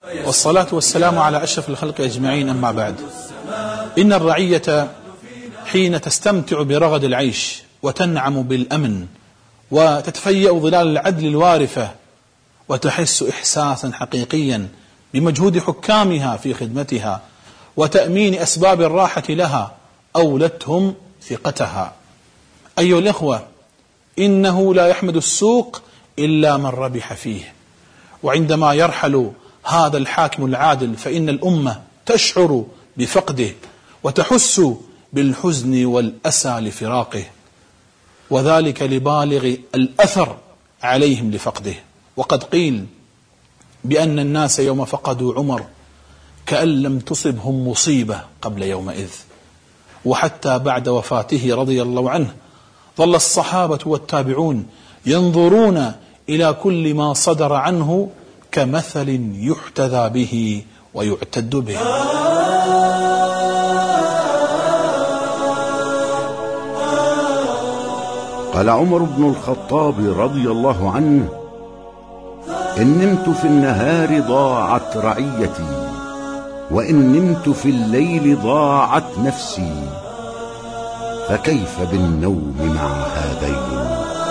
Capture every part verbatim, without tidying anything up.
والصلاة والسلام على أشرف الخلق أجمعين، أما بعد. إن الرعية حين تستمتع برغد العيش وتنعم بالأمن وتتفيأ ظلال العدل الوارفة وتحس إحساسا حقيقيا بمجهود حكامها في خدمتها وتأمين أسباب الراحة لها، أولتهم ثقتها. أيها الإخوة، إنه لا يحمد السوق إلا من ربح فيه، وعندما يرحل هذا الحاكم العادل فإن الأمة تشعر بفقده وتحس بالحزن والأسى لفراقه، وذلك لبالغ الأثر عليهم لفقده. وقد قيل بأن الناس يوم فقدوا عمر كأن لم تصبهم مصيبة قبل يومئذ، وحتى بعد وفاته رضي الله عنه ظل الصحابة والتابعون ينظرون إلى كل ما صدر عنه كمثل يحتذى به ويعتد به. قال عمر بن الخطاب رضي الله عنه: إن نمت في النهار ضاعت رعيتي، وإن نمت في الليل ضاعت نفسي، فكيف بالنوم مع هذين؟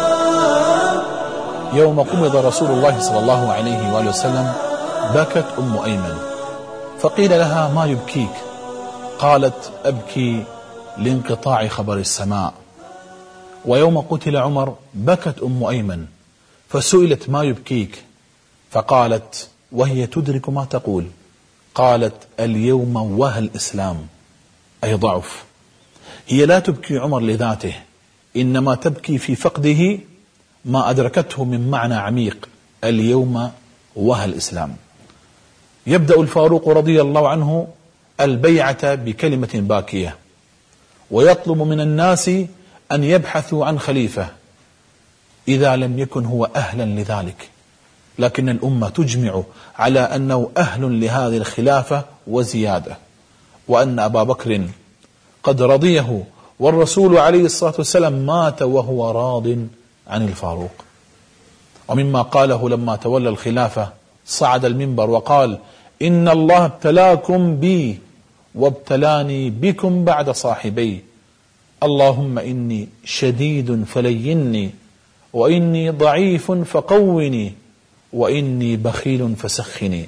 يوم قبض رسول الله صلى الله عليه وآله وسلم بكت أم أيمن، فقيل لها: ما يبكيك؟ قالت: أبكي لانقطاع خبر السماء. ويوم قتل عمر بكت أم أيمن، فسئلت: ما يبكيك؟ فقالت وهي تدرك ما تقول، قالت: اليوم وهى الإسلام، أي ضعف. هي لا تبكي عمر لذاته، إنما تبكي في فقده ما أدركته من معنى عميق: اليوم وهى الإسلام. يبدأ الفاروق رضي الله عنه البيعة بكلمة باكية، ويطلب من الناس أن يبحثوا عن خليفة إذا لم يكن هو أهلا لذلك، لكن الأمة تجمع على أنه أهل لهذه الخلافة وزيادة، وأن أبا بكر قد رضيه، والرسول عليه الصلاة والسلام مات وهو راض عن الفاروق. ومما قاله لما تولى الخلافة صعد المنبر وقال: إن الله ابتلاكم بي وابتلاني بكم بعد صاحبي، اللهم إني شديد فليني، وإني ضعيف فقوني، وإني بخيل فسخني.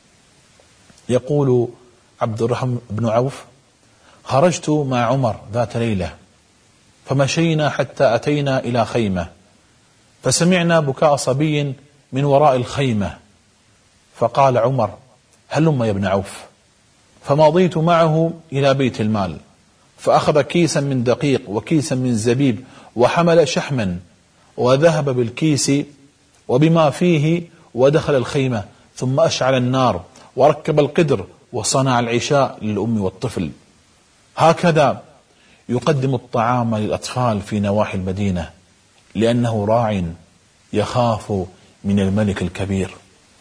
يقول عبد الرحمن بن عوف: خرجت مع عمر ذات ليلة فمشينا حتى أتينا إلى خيمة، فسمعنا بكاء صبي من وراء الخيمة، فقال عمر: هلم يا ابن عوف. فمضيت معه إلى بيت المال، فأخذ كيسا من دقيق وكيسا من زبيب وحمل شحما، وذهب بالكيس وبما فيه ودخل الخيمة، ثم أشعل النار وركب القدر وصنع العشاء للأم والطفل. هكذا يقدم الطعام للأطفال في نواحي المدينة، لأنه راع يخاف من الملك الكبير.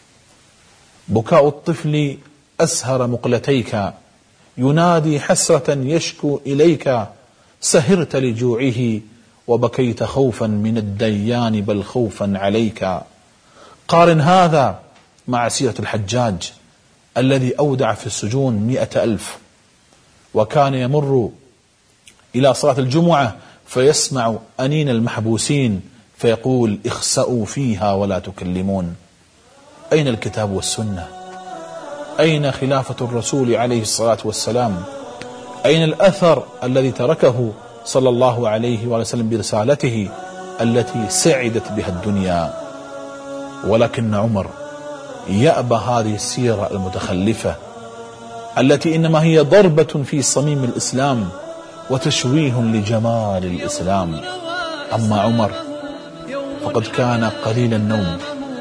بكاء الطفل أسهر مقلتيك، ينادي حسرة يشكو إليك، سهرت لجوعه وبكيت خوفا من الديان بل خوفا عليك. قارن هذا مع سيرة الحجاج الذي أودع في السجون مئة ألف، وكان يمر إلى صلاة الجمعة فيسمع أنين المحبوسين فيقول: اخسأوا فيها ولا تكلمون. أين الكتاب والسنة؟ أين خلافة الرسول عليه الصلاة والسلام؟ أين الأثر الذي تركه صلى الله عليه وسلم برسالته التي سعدت بها الدنيا؟ ولكن عمر يأبى هذه السيرة المتخلفة التي إنما هي ضربة في صميم الإسلام وتشويه لجمال الإسلام. أما عمر فقد كان قليل النوم،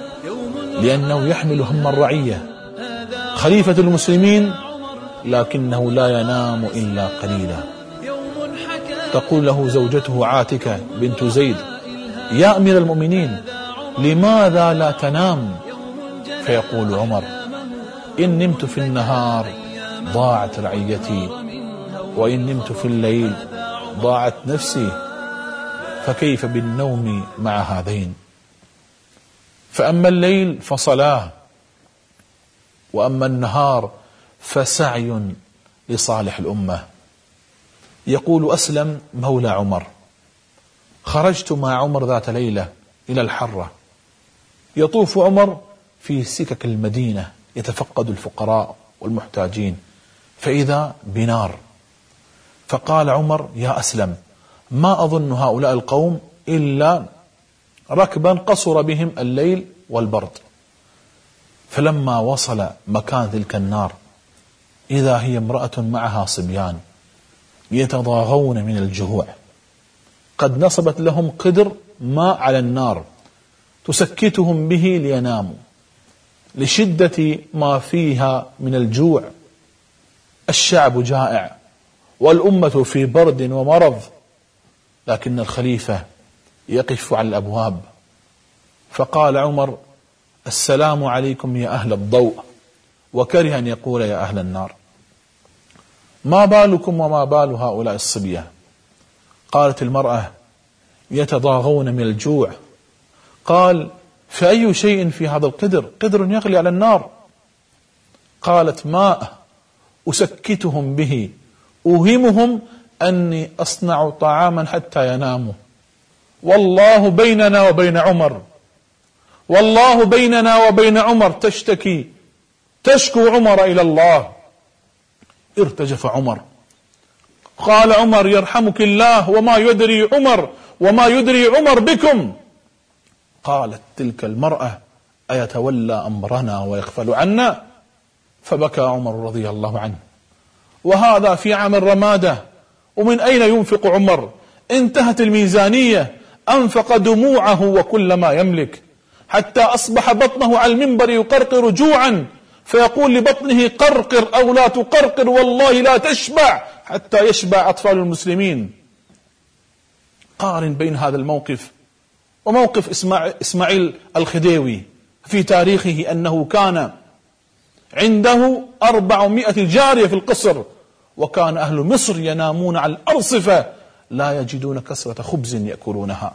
لأنه يحمل هم الرعية، خليفة المسلمين، لكنه لا ينام إلا قليلا. تقول له زوجته عاتكة بنت زيد: يا أمير المؤمنين، لماذا لا تنام؟ فيقول عمر: إن نمت في النهار ضاعت رعيتي، وإن نمت في الليل ضاعت نفسي، فكيف بالنوم مع هذين؟ فأما الليل فصلاة، وأما النهار فسعي لصالح الأمة. يقول أسلم مولى عمر: خرجت مع عمر ذات ليلة إلى الحرة، يطوف عمر في سكك المدينة يتفقد الفقراء والمحتاجين، فإذا بنار، فقال عمر: يا أسلم، ما أظن هؤلاء القوم إلا ركبا قصر بهم الليل والبرد. فلما وصل مكان تلك النار إذا هي امرأة معها صبيان يتضاغون من الجوع، قد نصبت لهم قدر ماء على النار تسكتهم به ليناموا لشدة ما فيها من الجوع. الشعب جائع والأمة في برد ومرض، لكن الخليفة يقف على الأبواب. فقال عمر: السلام عليكم يا أهل الضوء، وكره أن يقول يا أهل النار. ما بالكم وما بال هؤلاء الصبية؟ قالت المرأة: يتضاغون من الجوع. قال: فأي شيء في هذا القدر؟ قدر يغلي على النار. قالت: ماء أسكتهم به، أوهمهم أني أصنع طعاما حتى يناموا. والله بيننا وبين عمر، والله بيننا وبين عمر، تشتكي تشكو عمر إلى الله. ارتجف عمر. قال عمر: يرحمك الله، وما يدري عمر وما يدري عمر بكم. قالت تلك المرأة: أيتولى أمرنا ويغفل عنا؟ فبكى عمر رضي الله عنه. وهذا في عام الرمادة، ومن أين ينفق عمر؟ انتهت الميزانية، أنفق دموعه وكل ما يملك، حتى أصبح بطنه على المنبر يقرقر جوعا، فيقول لبطنه: قرقر أو لا تقرقر، والله لا تشبع حتى يشبع أطفال المسلمين. قارن بين هذا الموقف وموقف إسماعيل الخديوي في تاريخه، أنه كان عنده أربعمائة جارية في القصر، وكان أهل مصر ينامون على الأرصفة لا يجدون كسرة خبز يأكلونها.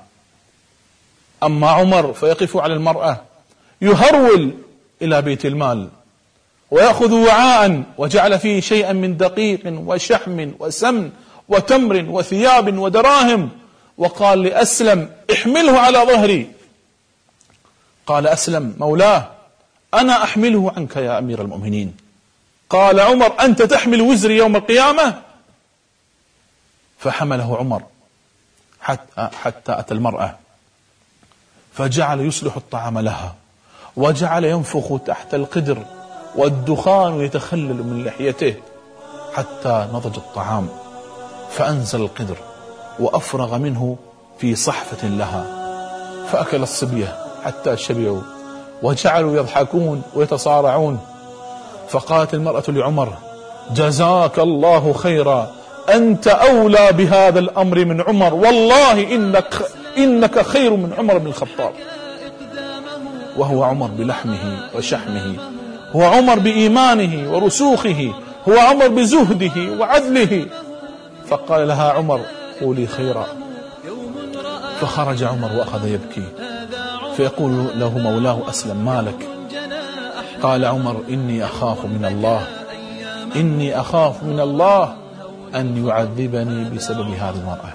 أما عمر فيقف على المرأة يهرول إلى بيت المال ويأخذ وعاء وجعل فيه شيئا من دقيق وشحم وسمن وتمر وثياب ودراهم، وقال لأسلم: احمله على ظهري. قال أسلم مولاه: أنا أحمله عنك يا أمير المؤمنين. قال عمر: أنت تحمل وزري يوم القيامة؟ فحمله عمر حتى, حتى أتى المرأة، فجعل يصلح الطعام لها، وجعل ينفخ تحت القدر والدخان يتخلل من لحيته حتى نضج الطعام، فأنزل القدر وأفرغ منه في صحفة لها، فأكل الصبية حتى شبعوا وجعلوا يضحكون ويتصارعون. فقالت المرأة لعمر: جزاك الله خيرا، أنت أولى بهذا الأمر من عمر، والله إنك, إنك خير من عمر بن الخطاب. وهو عمر بلحمه وشحمه، هو عمر بإيمانه ورسوخه، هو عمر بزهده وعدله. فقال لها عمر: قولي خيرا. فخرج عمر وأخذ يبكي، فيقول له مولاه: أسلم، مالك؟ قال عمر: إني أخاف من الله، إني أخاف من الله أن يعذبني بسبب هذه المرأة.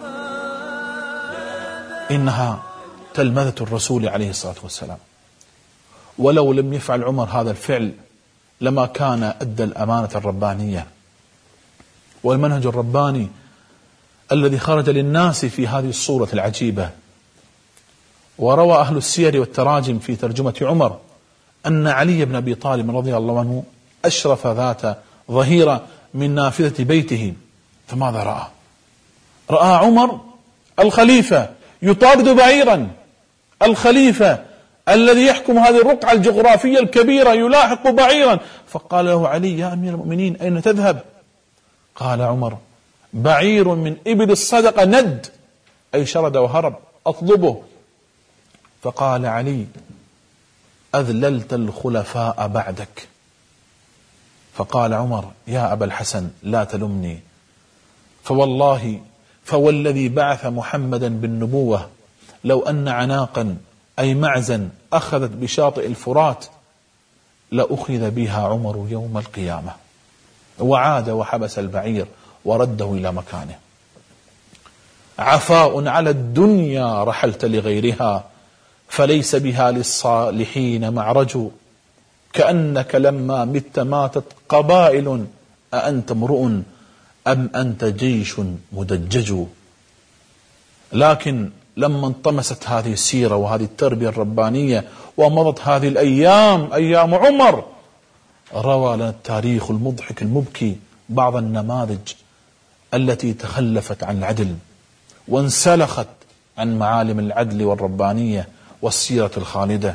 إنها تلمذة الرسول عليه الصلاة والسلام، ولو لم يفعل عمر هذا الفعل لما كان أدى الأمانة الربانية والمنهج الرباني الذي خرج للناس في هذه الصورة العجيبة. وروى أهل السير والتراجم في ترجمة عمر أن علي بن أبي طالب رضي الله عنه أشرف ذات ظهيرة من نافذة بيته، فماذا رأى؟ رأى عمر الخليفة يطارد بعيرا، الخليفة الذي يحكم هذه الرقعة الجغرافية الكبيرة يلاحق بعيرا. فقال له علي: يا أمير المؤمنين، أين تذهب؟ قال عمر: بعير من إبل الصدقة ند، أي شرد وهرب، أطلبه. فقال علي: أذللت الخلفاء بعدك. فقال عمر: يا أبا الحسن لا تلمني، فوالله فوالذي بعث محمدا بالنبوة لو أن عناقا أي معزا أخذت بشاطئ الفرات لأخذ بها عمر يوم القيامة. وعاد وحبس البعير ورده إلى مكانه. عفاء على الدنيا رحلت لغيرها، فليس بها للصالحين معرج. كأنك لما مت ماتت قبائل، أأنت امرؤ أم أنت جيش مدجج. لكن لما انطمست هذه السيرة وهذه التربية الربانية ومضت هذه الأيام، أيام عمر، روى لنا التاريخ المضحك المبكي بعض النماذج التي تخلفت عن العدل وانسلخت عن معالم العدل والربانية والسيرة الخالدة،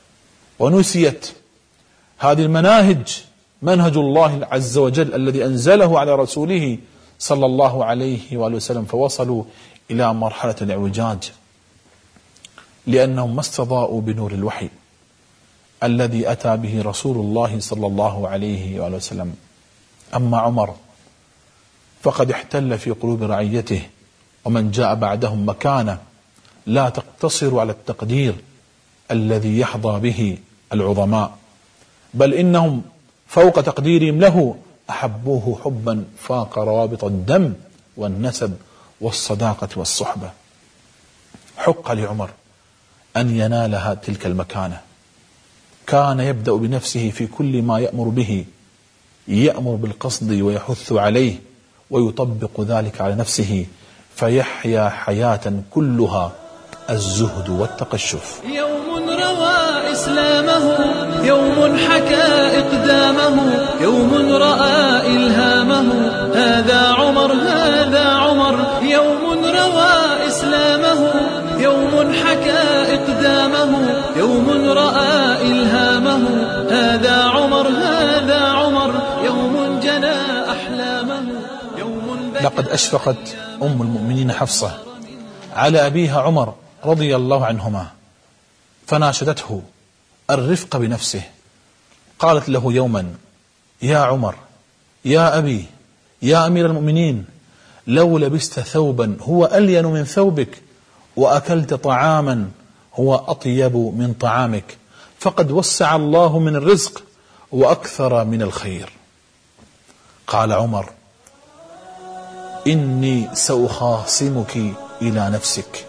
ونسيت هذه المناهج، منهج الله عز وجل الذي أنزله على رسوله صلى الله عليه وآله وسلم، فوصلوا إلى مرحلة الاعوجاج لأنهم ما استضاءوا بنور الوحي الذي أتى به رسول الله صلى الله عليه وآله وسلم. أما عمر فقد احتل في قلوب رعيته ومن جاء بعدهم مكانة لا تقتصر على التقدير الذي يحظى به العظماء، بل إنهم فوق تقديرهم له أحبوه حبا فاق روابط الدم والنسب والصداقة والصحبة. حق لعمر أن ينالها تلك المكانة. كان يبدأ بنفسه في كل ما يأمر به، يأمر بالقصد ويحث عليه ويطبق ذلك على نفسه، فيحيا حياة كلها الزهد والتقشف. يوم روى إسلامه، يوم حكى إقدامه، يوم رأى إلهامه، هذا عمر هذا عمر. يوم روى إسلامه، يوم حكى إقدامه، يوم رأى إلهامه، هذا عمر هذا عمر. يوم جنى أحلامه، يوم لقد أشفقت أم المؤمنين حفصة على أبيها عمر رضي الله عنهما، فناشدته الرفق بنفسه. قالت له يوما: يا عمر، يا أبي، يا أمير المؤمنين، لو لبست ثوبا هو ألين من ثوبك، وأكلت طعاما هو أطيب من طعامك، فقد وسع الله من الرزق وأكثر من الخير. قال عمر: إني سأخاصمك إلى نفسك،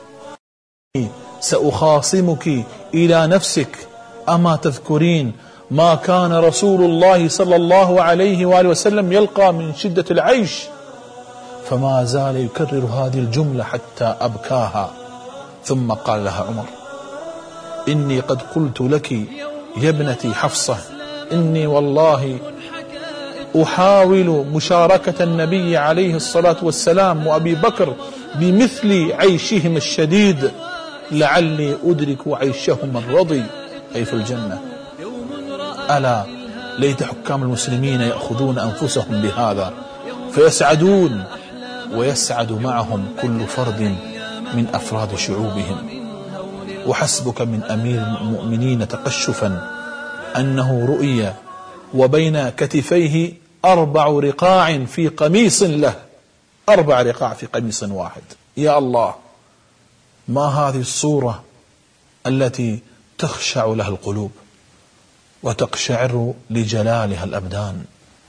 سأخاصمك إلى نفسك. أما تذكرين ما كان رسول الله صلى الله عليه وآله وسلم يلقى من شدة العيش؟ فما زال يكرر هذه الجملة حتى أبكاها. ثم قال لها عمر: إني قد قلت لك يا ابنتي حفصة، إني والله أحاول مشاركة النبي عليه الصلاة والسلام وأبي بكر بمثل عيشهم الشديد، لعلي أدرك عيشهم الرضي أي في الجنة. ألا ليت حكام المسلمين يأخذون أنفسهم بهذا فيسعدون، ويسعد معهم كل فرد من أفراد شعوبهم. وحسبك من أمير المؤمنين تقشفا أنه رؤي وبين كتفيه أربع رقاع في قميص له، أربع رقاع في قميص واحد. يا الله، ما هذه الصورة التي تخشع لها القلوب وتقشعر لجلالها الأبدان.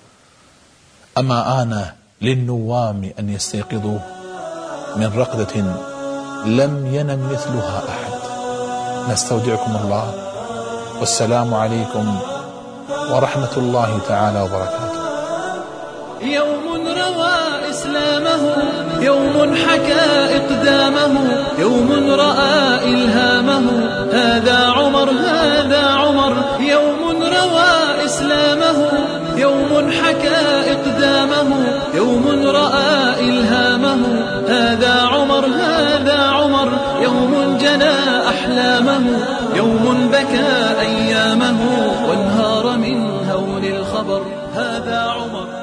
أما آن للنوام أن يستيقظوا من رقدة لم ينم مثلها أحد. نستودعكم الله، والسلام عليكم ورحمة الله تعالى وبركاته. يوم روى إسلامه، يوم حكى إقدامه، يوم رأى إلهامه، هذا عمر هذا عمر. يوم روى إسلامه، يوم حكى إقدامه، يوم رأى إلهامه، هذا عمر هذا عمر. يوم جنى أحلامه، يوم بكى أيامه، وانهار من هول الخبر، هذا عمر.